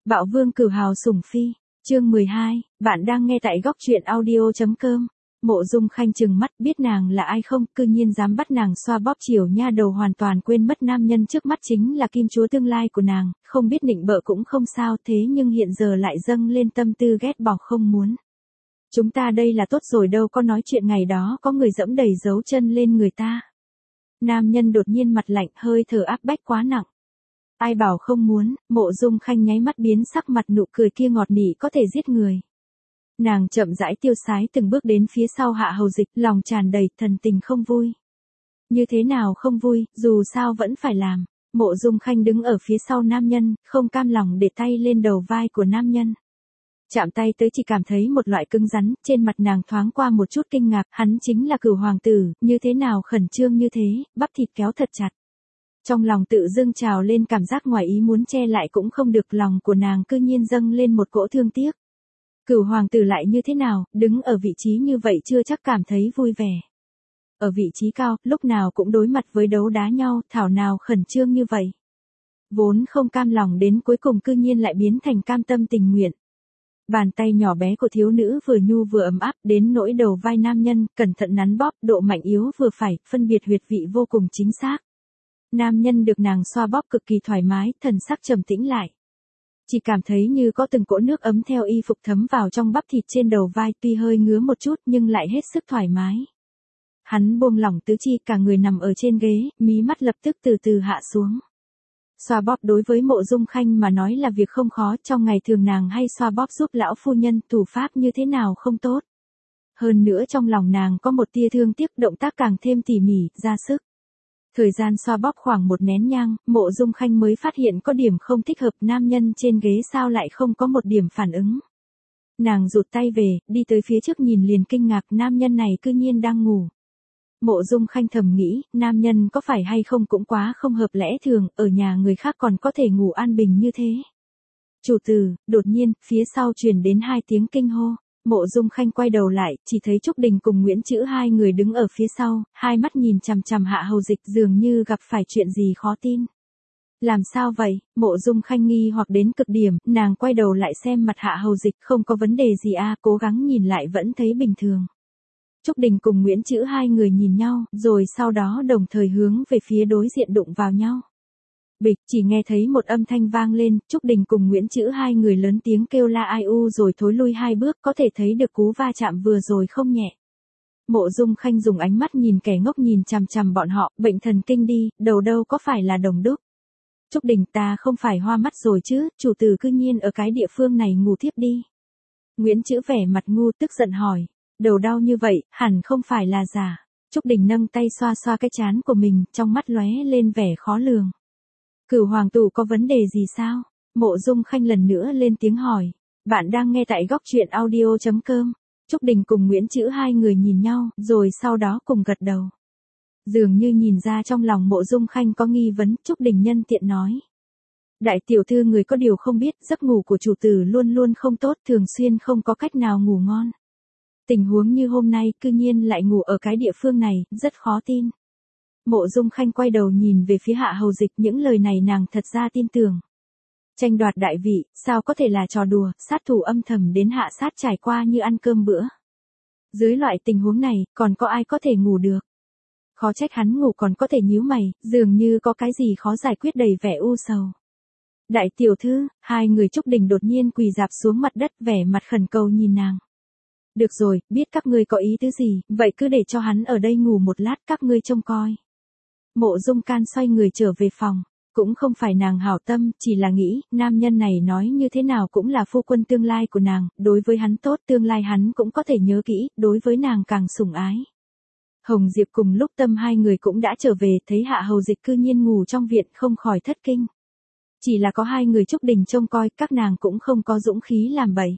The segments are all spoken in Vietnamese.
Bạo vương cửu hào sủng phi, chương 12, bạn đang nghe tại góc truyện audio.com. Mộ Dung Khanh trừng mắt biết nàng là ai không, cư nhiên dám bắt nàng xoa bóp chiều nha đầu, hoàn toàn quên mất nam nhân trước mắt chính là kim chúa tương lai của nàng, không biết nịnh bợ cũng không sao, thế nhưng hiện giờ lại dâng lên tâm tư ghét bỏ không muốn. Chúng ta đây là tốt rồi, đâu có nói chuyện ngày đó có người dẫm đầy dấu chân lên người ta. Nam nhân đột nhiên mặt lạnh, hơi thở áp bách quá nặng. Ai bảo không muốn, Mộ Dung Khanh nháy mắt biến sắc, mặt nụ cười kia ngọt nị có thể giết người. Nàng chậm rãi tiêu sái từng bước đến phía sau Hạ Hầu Dịch, lòng tràn đầy thần tình không vui. Như thế nào không vui, dù sao vẫn phải làm. Mộ Dung Khanh đứng ở phía sau nam nhân, không cam lòng để tay lên đầu vai của nam nhân. Chạm tay tới chỉ cảm thấy một loại cứng rắn, trên mặt nàng thoáng qua một chút kinh ngạc, hắn chính là Cửu hoàng tử, như thế nào khẩn trương như thế, bắp thịt kéo thật chặt. Trong lòng tự dưng trào lên cảm giác ngoài ý muốn che lại cũng không được, lòng của nàng cư nhiên dâng lên một cỗ thương tiếc. Cửu hoàng tử lại như thế nào, đứng ở vị trí như vậy chưa chắc cảm thấy vui vẻ. Ở vị trí cao, lúc nào cũng đối mặt với đấu đá nhau, thảo nào khẩn trương như vậy. Vốn không cam lòng đến cuối cùng cư nhiên lại biến thành cam tâm tình nguyện. Bàn tay nhỏ bé của thiếu nữ vừa nhu vừa ấm áp, đến nỗi đầu vai nam nhân, cẩn thận nắn bóp, độ mạnh yếu vừa phải, phân biệt huyệt vị vô cùng chính xác. Nam nhân được nàng xoa bóp cực kỳ thoải mái, thần sắc trầm tĩnh lại. Chỉ cảm thấy như có từng cỗ nước ấm theo y phục thấm vào trong bắp thịt trên đầu vai, tuy hơi ngứa một chút nhưng lại hết sức thoải mái. Hắn buông lỏng tứ chi, cả người nằm ở trên ghế, mí mắt lập tức từ từ hạ xuống. Xoa bóp đối với Mộ Dung Khanh mà nói là việc không khó, trong ngày thường nàng hay xoa bóp giúp lão phu nhân, thủ pháp như thế nào không tốt. Hơn nữa trong lòng nàng có một tia thương tiếc, động tác càng thêm tỉ mỉ, ra sức. Thời gian xoa bóp khoảng một nén nhang, Mộ Dung Khanh mới phát hiện có điểm không thích hợp, nam nhân trên ghế sao lại không có một điểm phản ứng. Nàng rụt tay về, đi tới phía trước nhìn liền kinh ngạc, nam nhân này cư nhiên đang ngủ. Mộ Dung Khanh thầm nghĩ, nam nhân có phải hay không cũng quá không hợp lẽ thường, ở nhà người khác còn có thể ngủ an bình như thế. Chủ tử, đột nhiên, phía sau truyền đến hai tiếng kinh hô. Mộ Dung Khanh quay đầu lại, chỉ thấy Trúc Đình cùng Nguyễn Chữ hai người đứng ở phía sau, hai mắt nhìn chằm chằm Hạ Hầu Dịch, dường như gặp phải chuyện gì khó tin. Làm sao vậy? Mộ Dung Khanh nghi hoặc đến cực điểm, nàng quay đầu lại xem mặt Hạ Hầu Dịch, không có vấn đề gì à, cố gắng nhìn lại vẫn thấy bình thường. Trúc Đình cùng Nguyễn Chữ hai người nhìn nhau, rồi sau đó đồng thời hướng về phía đối diện đụng vào nhau. Bịch, chỉ nghe thấy một âm thanh vang lên, Trúc Đình cùng Nguyễn Chữ hai người lớn tiếng kêu la ai u rồi thối lui hai bước, có thể thấy được cú va chạm vừa rồi không nhẹ. Mộ Dung Khanh dùng ánh mắt nhìn kẻ ngốc nhìn chằm chằm bọn họ, bệnh thần kinh đi, đầu đâu có phải là đồng đúc. Trúc Đình, ta không phải hoa mắt rồi chứ, chủ tử cư nhiên ở cái địa phương này ngủ thiếp đi. Nguyễn Chữ vẻ mặt ngu tức giận hỏi, đầu đau như vậy, hẳn không phải là giả. Trúc Đình nâng tay xoa xoa cái trán của mình, trong mắt lóe lên vẻ khó lường. Cửu hoàng tử có vấn đề gì sao? Mộ Dung Khanh lần nữa lên tiếng hỏi. Bạn đang nghe tại góc truyện audio.com. Trúc Đình cùng Nguyễn Chữ hai người nhìn nhau, rồi sau đó cùng gật đầu. Dường như nhìn ra trong lòng Mộ Dung Khanh có nghi vấn, Trúc Đình nhân tiện nói. Đại tiểu thư người có điều không biết, giấc ngủ của chủ tử luôn luôn không tốt, thường xuyên không có cách nào ngủ ngon. Tình huống như hôm nay, cư nhiên lại ngủ ở cái địa phương này, rất khó tin. Mộ Dung Khanh quay đầu nhìn về phía Hạ Hầu Dịch, những lời này nàng thật ra tin tưởng. Tranh đoạt đại vị, sao có thể là trò đùa, sát thủ âm thầm đến hạ sát trải qua như ăn cơm bữa. Dưới loại tình huống này, còn có ai có thể ngủ được? Khó trách hắn ngủ còn có thể nhíu mày, dường như có cái gì khó giải quyết, đầy vẻ u sầu. Đại tiểu thư, hai người Trúc Đình đột nhiên quỳ rạp xuống mặt đất, vẻ mặt khẩn cầu nhìn nàng. Được rồi, biết các ngươi có ý tứ gì, vậy cứ để cho hắn ở đây ngủ một lát, các ngươi trông coi. Mộ Dung Can xoay người trở về phòng, cũng không phải nàng hảo tâm, chỉ là nghĩ, nam nhân này nói như thế nào cũng là phu quân tương lai của nàng, đối với hắn tốt, tương lai hắn cũng có thể nhớ kỹ, đối với nàng càng sủng ái. Hồng Diệp cùng Lúc Tâm hai người cũng đã trở về, thấy Hạ Hầu Dịch cư nhiên ngủ trong viện, không khỏi thất kinh. Chỉ là có hai người Trúc Đình trông coi, các nàng cũng không có dũng khí làm bậy.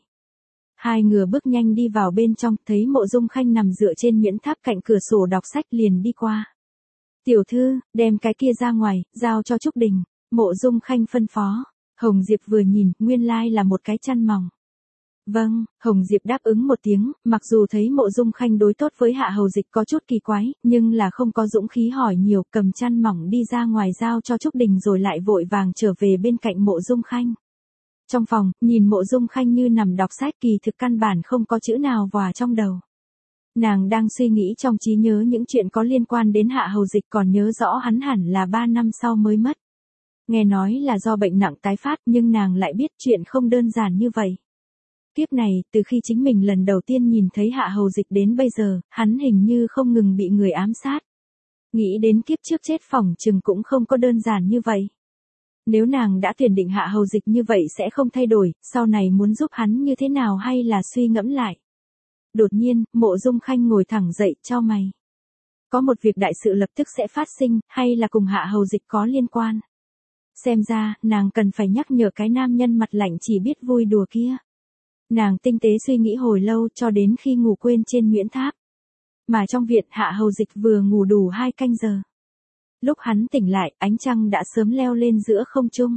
Hai người bước nhanh đi vào bên trong, thấy Mộ Dung Khanh nằm dựa trên nhuyễn tháp cạnh cửa sổ đọc sách, liền đi qua. Tiểu thư, đem cái kia ra ngoài, giao cho Trúc Đình. Mộ Dung Khanh phân phó. Hồng Diệp vừa nhìn, nguyên lai là một cái chăn mỏng. Vâng, Hồng Diệp đáp ứng một tiếng, mặc dù thấy Mộ Dung Khanh đối tốt với Hạ Hầu Dịch có chút kỳ quái, nhưng là không có dũng khí hỏi nhiều, cầm chăn mỏng đi ra ngoài giao cho Trúc Đình rồi lại vội vàng trở về bên cạnh Mộ Dung Khanh. Trong phòng, nhìn Mộ Dung Khanh như nằm đọc sách, kỳ thực căn bản không có chữ nào vòa trong đầu. Nàng đang suy nghĩ trong trí nhớ những chuyện có liên quan đến Hạ Hầu Dịch, còn nhớ rõ hắn hẳn là 3 năm sau mới mất. Nghe nói là do bệnh nặng tái phát, nhưng nàng lại biết chuyện không đơn giản như vậy. Kiếp này, từ khi chính mình lần đầu tiên nhìn thấy Hạ Hầu Dịch đến bây giờ, hắn hình như không ngừng bị người ám sát. Nghĩ đến kiếp trước chết phỏng chừng cũng không có đơn giản như vậy. Nếu nàng đã tuyển định Hạ Hầu Dịch như vậy sẽ không thay đổi, sau này muốn giúp hắn như thế nào hay là suy ngẫm lại. Đột nhiên, Mộ Dung Khanh ngồi thẳng dậy, chau mày. Có một việc đại sự lập tức sẽ phát sinh, hay là cùng Hạ Hầu Dịch có liên quan. Xem ra, nàng cần phải nhắc nhở cái nam nhân mặt lạnh chỉ biết vui đùa kia. Nàng tinh tế suy nghĩ hồi lâu cho đến khi ngủ quên trên Nguyễn Tháp. Mà trong viện Hạ Hầu Dịch vừa ngủ đủ 2 canh giờ. Lúc hắn tỉnh lại, ánh trăng đã sớm leo lên giữa không trung.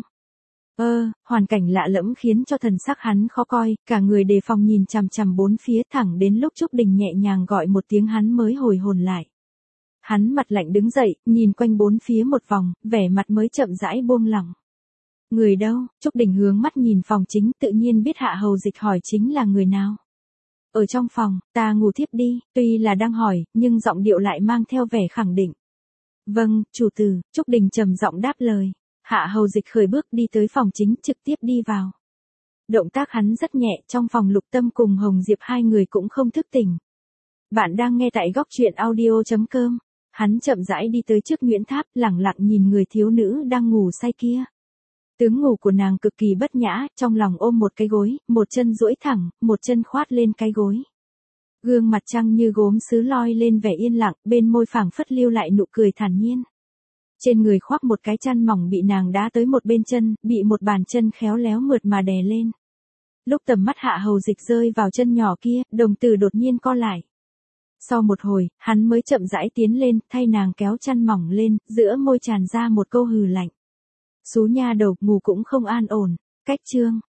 Hoàn cảnh lạ lẫm khiến cho thần sắc hắn khó coi, cả người đề phòng nhìn chằm chằm bốn phía, thẳng đến lúc Trúc Đình nhẹ nhàng gọi một tiếng hắn mới hồi hồn lại. Hắn mặt lạnh đứng dậy, nhìn quanh bốn phía một vòng, vẻ mặt mới chậm rãi buông lỏng. Người đâu? Trúc Đình hướng mắt nhìn phòng chính, tự nhiên biết Hạ Hầu Dịch hỏi chính là người nào. Ở trong phòng, ta ngủ thiếp đi, tuy là đang hỏi, nhưng giọng điệu lại mang theo vẻ khẳng định. Vâng, chủ tử, Trúc Đình trầm giọng đáp lời. Hạ Hầu Dịch khởi bước đi tới phòng chính, trực tiếp đi vào. Động tác hắn rất nhẹ, trong phòng Lục Tâm cùng Hồng Diệp hai người cũng không thức tỉnh. Bạn đang nghe tại góc truyện audio.com. Hắn chậm rãi đi tới trước Nguyễn Tháp, lẳng lặng nhìn người thiếu nữ đang ngủ say kia. Tướng ngủ của nàng cực kỳ bất nhã, trong lòng ôm một cái gối, một chân duỗi thẳng, một chân khoát lên cái gối. Gương mặt trăng như gốm sứ loi lên vẻ yên lặng, bên môi phảng phất lưu lại nụ cười thản nhiên. Trên người khoác một cái chăn mỏng bị nàng đá tới một bên chân, bị một bàn chân khéo léo mượt mà đè lên. Lúc tầm mắt Hạ Hầu Dịch rơi vào chân nhỏ kia, đồng tử đột nhiên co lại. Sau một hồi, hắn mới chậm rãi tiến lên, thay nàng kéo chăn mỏng lên, giữa môi tràn ra một câu hừ lạnh. Xú nha đầu, ngủ cũng không an ổn. Cách chương.